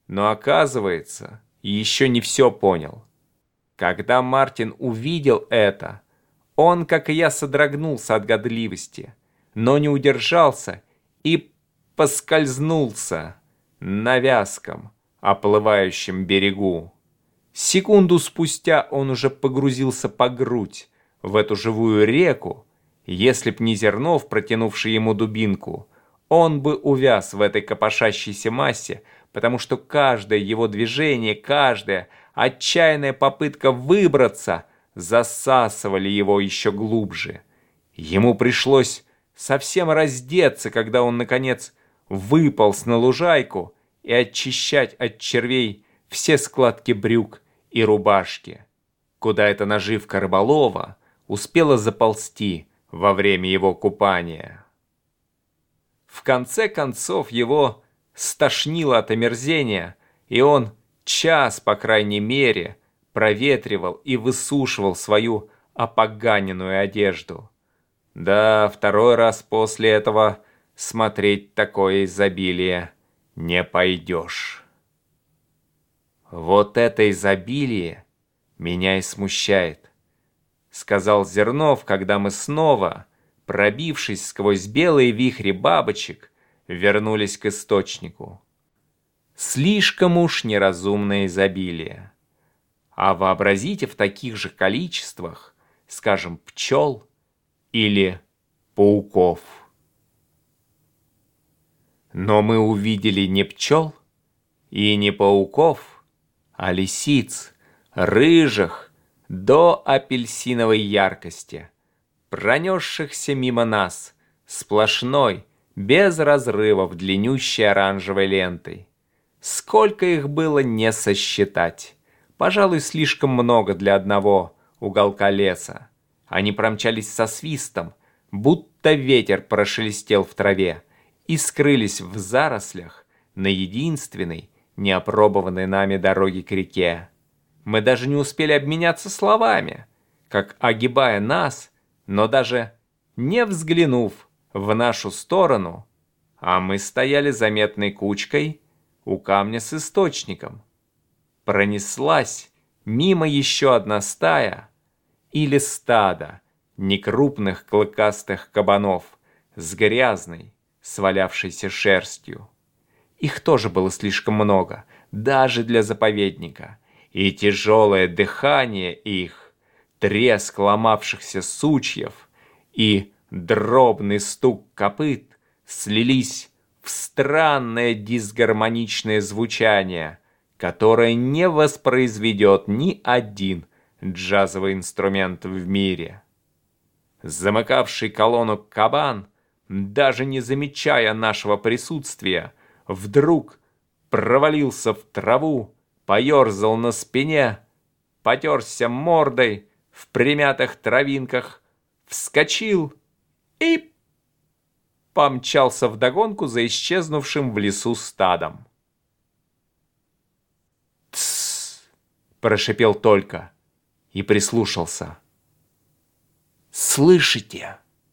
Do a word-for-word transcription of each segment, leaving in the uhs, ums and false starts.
но, оказывается, еще не все понял. Когда Мартин увидел это, он, как и я, содрогнулся от годливости, но не удержался и поскользнулся на вязком, оплывающем берегу. Секунду спустя он уже погрузился по грудь в эту живую реку. Если б не Зернов, протянувший ему дубинку, он бы увяз в этой копошащейся массе, потому что каждое его движение, каждая отчаянная попытка выбраться засасывали его еще глубже. Ему пришлось совсем раздеться, когда он, наконец, выполз на лужайку и очищать от червей все складки брюк и рубашки, куда эта наживка рыболова успела заползти во время его купания. В конце концов его стошнило от омерзения, и он час, по крайней мере, проветривал и высушивал свою опоганенную одежду. Да, второй раз после этого смотреть такое изобилие не пойдешь. «Вот это изобилие меня и смущает», — сказал Зернов, когда мы снова, пробившись сквозь белые вихри бабочек, вернулись к источнику. Слишком уж неразумное изобилие. А вообразите в таких же количествах, скажем, пчел или пауков. Но мы увидели не пчел и не пауков, а лисиц, рыжих до апельсиновой яркости, пронесшихся мимо нас сплошной, без разрывов, длиннющей оранжевой лентой. Сколько их было не сосчитать. Пожалуй, слишком много для одного уголка леса. Они промчались со свистом, будто ветер прошелестел в траве, и скрылись в зарослях на единственной, неопробованной нами дороге к реке. Мы даже не успели обменяться словами, как, огибая нас, но даже не взглянув в нашу сторону, а мы стояли заметной кучкой у камня с источником, пронеслась мимо еще одна стая или стадо некрупных клыкастых кабанов с грязной, свалявшейся шерстью. Их тоже было слишком много, даже для заповедника, и тяжелое дыхание их, треск ломавшихся сучьев и дробный стук копыт слились в странное дисгармоничное звучание, которое не воспроизведет ни один джазовый инструмент в мире. Замыкавший колонну кабан, даже не замечая нашего присутствия, вдруг провалился в траву, поерзал на спине, потерся мордой в примятых травинках, вскочил и помчался вдогонку за исчезнувшим в лесу стадом. «Тссс!» – прошипел Толька и прислушался. «Слышите?»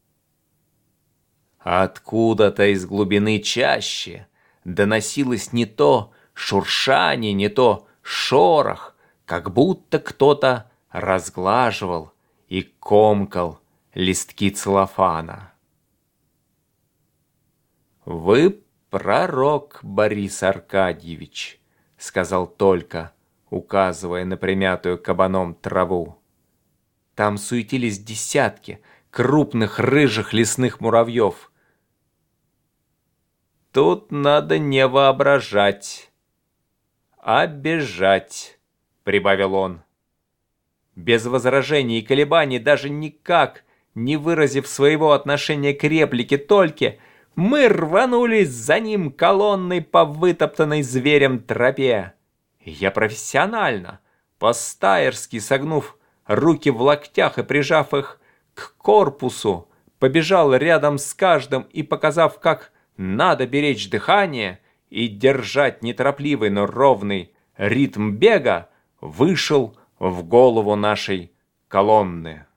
Откуда-то из глубины чащи доносилось не то шуршание, не то шорох, как будто кто-то разглаживал и комкал листки целлофана. «Вы пророк, Борис Аркадьевич», — сказал Толька, указывая на примятую кабаном траву. Там суетились десятки крупных рыжих лесных муравьев. «Тут надо не воображать, а бежать», — прибавил он. Без возражений и колебаний, даже никак не выразив своего отношения к реплике Тольки, мы рванулись за ним колонной по вытоптанной зверем тропе. Я профессионально, по-стайерски согнув руки в локтях и прижав их к корпусу, побежал рядом с каждым и, показав, как надо беречь дыхание и держать неторопливый, но ровный ритм бега, вышел в голову нашей колонны.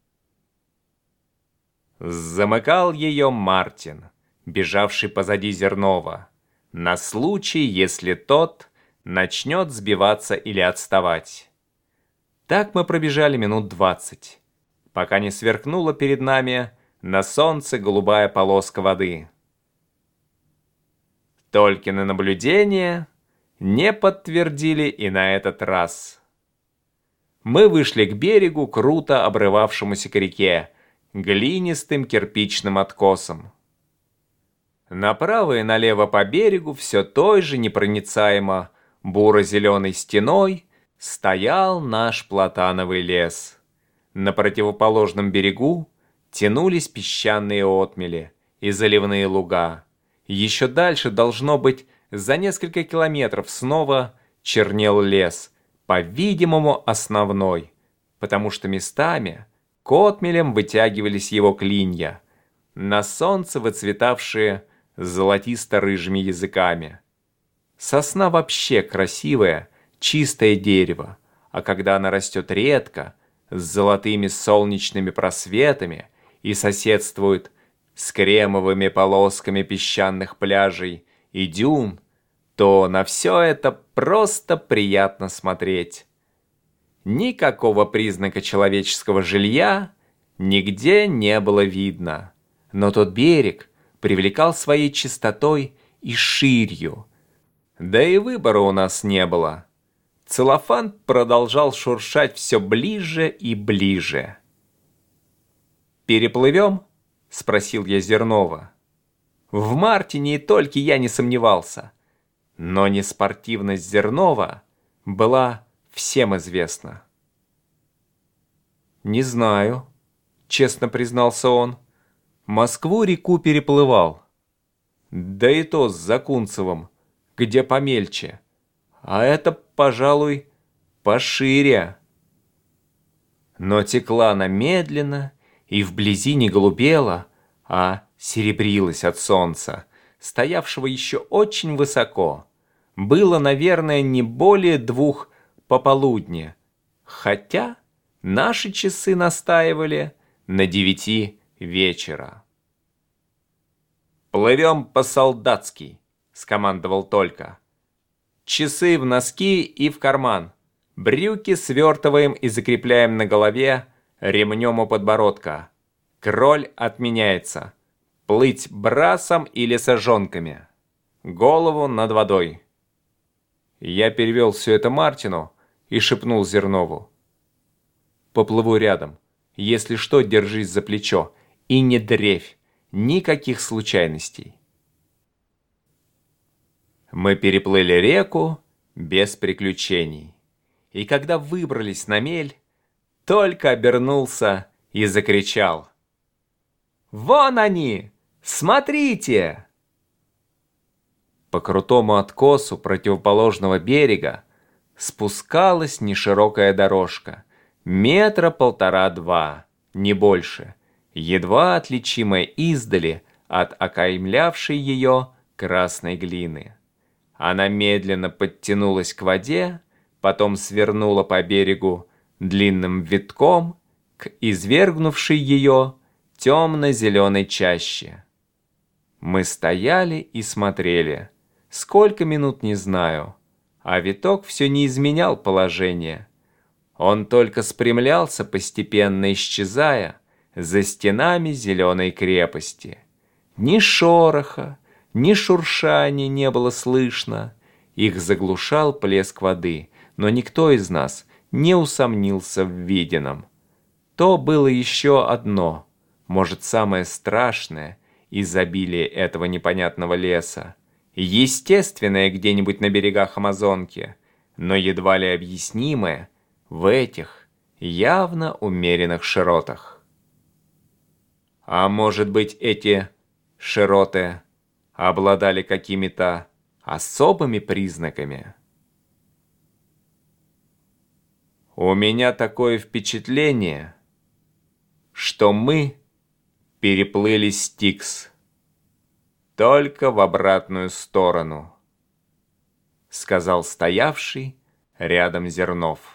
Замыкал ее Мартин, бежавший позади Зернова, на случай, если тот начнет сбиваться или отставать. Так мы пробежали минут двадцать, пока не сверкнула перед нами на солнце голубая полоска воды. Толькины наблюдения не подтвердили и на этот раз. Мы вышли к берегу, круто обрывавшемуся к реке, глинистым кирпичным откосом. Направо и налево по берегу все той же непроницаемо буро-зеленой стеной стоял наш платановый лес. На противоположном берегу тянулись песчаные отмели и заливные луга. Еще дальше, должно быть, за несколько километров снова чернел лес, по-видимому, основной, потому что местами к отмелям вытягивались его клинья, на солнце выцветавшие золотисто-рыжими языками. Сосна вообще красивое, чистое дерево, а когда она растет редко, с золотыми солнечными просветами и соседствует с кремовыми полосками песчаных пляжей и дюн, то на все это просто приятно смотреть. Никакого признака человеческого жилья нигде не было видно, но тот берег привлекал своей чистотой и ширью. Да и выбора у нас не было. Целлофан продолжал шуршать все ближе и ближе. «Переплывем?» — спросил я Зернова. В Мартине и только я не сомневался. Но неспортивность Зернова была всем известна. «Не знаю», — честно признался он. «Москву-реку переплывал. Да и то с Закунцевым, где помельче. А это, пожалуй, пошире». Но текла она медленно и вблизи не голубела, а серебрилась от солнца, стоявшего еще очень высоко. Было, наверное, не более двух пополудни, хотя наши часы настаивали на девяти вечера. «Плывем по-солдатски», — скомандовал Толька. «Часы в носки и в карман. Брюки свертываем и закрепляем на голове ремнем у подбородка. Кроль отменяется. Плыть брасом или сожонками. Голову над водой». Я перевел все это Мартину и шепнул Зернову: «Поплыву рядом. Если что, держись за плечо и не дрейфь. Никаких случайностей». Мы переплыли реку без приключений. И когда выбрались на мель, Толька обернулся и закричал: «Вон они! Смотрите!» По крутому откосу противоположного берега спускалась неширокая дорожка, метра полтора-два, не больше, едва отличимая издали от окаймлявшей ее красной глины. Она медленно подтянулась к воде, потом свернула по берегу длинным витком к извергнувшей ее темно-зеленой чаще. Мы стояли и смотрели. Сколько минут, не знаю, а виток все не изменял положение. Он только спрямлялся, постепенно исчезая за стенами зеленой крепости. Ни шороха, ни шуршания не было слышно. Их заглушал плеск воды, но никто из нас не усомнился в виденном. То было еще одно, может, самое страшное изобилие этого непонятного леса, естественное где-нибудь на берегах Амазонки, но едва ли объяснимое в этих явно умеренных широтах. А может быть, эти широты обладали какими-то особыми признаками? У меня такое впечатление, что мы переплыли Стикс только в обратную сторону, сказал стоявший рядом Зернов.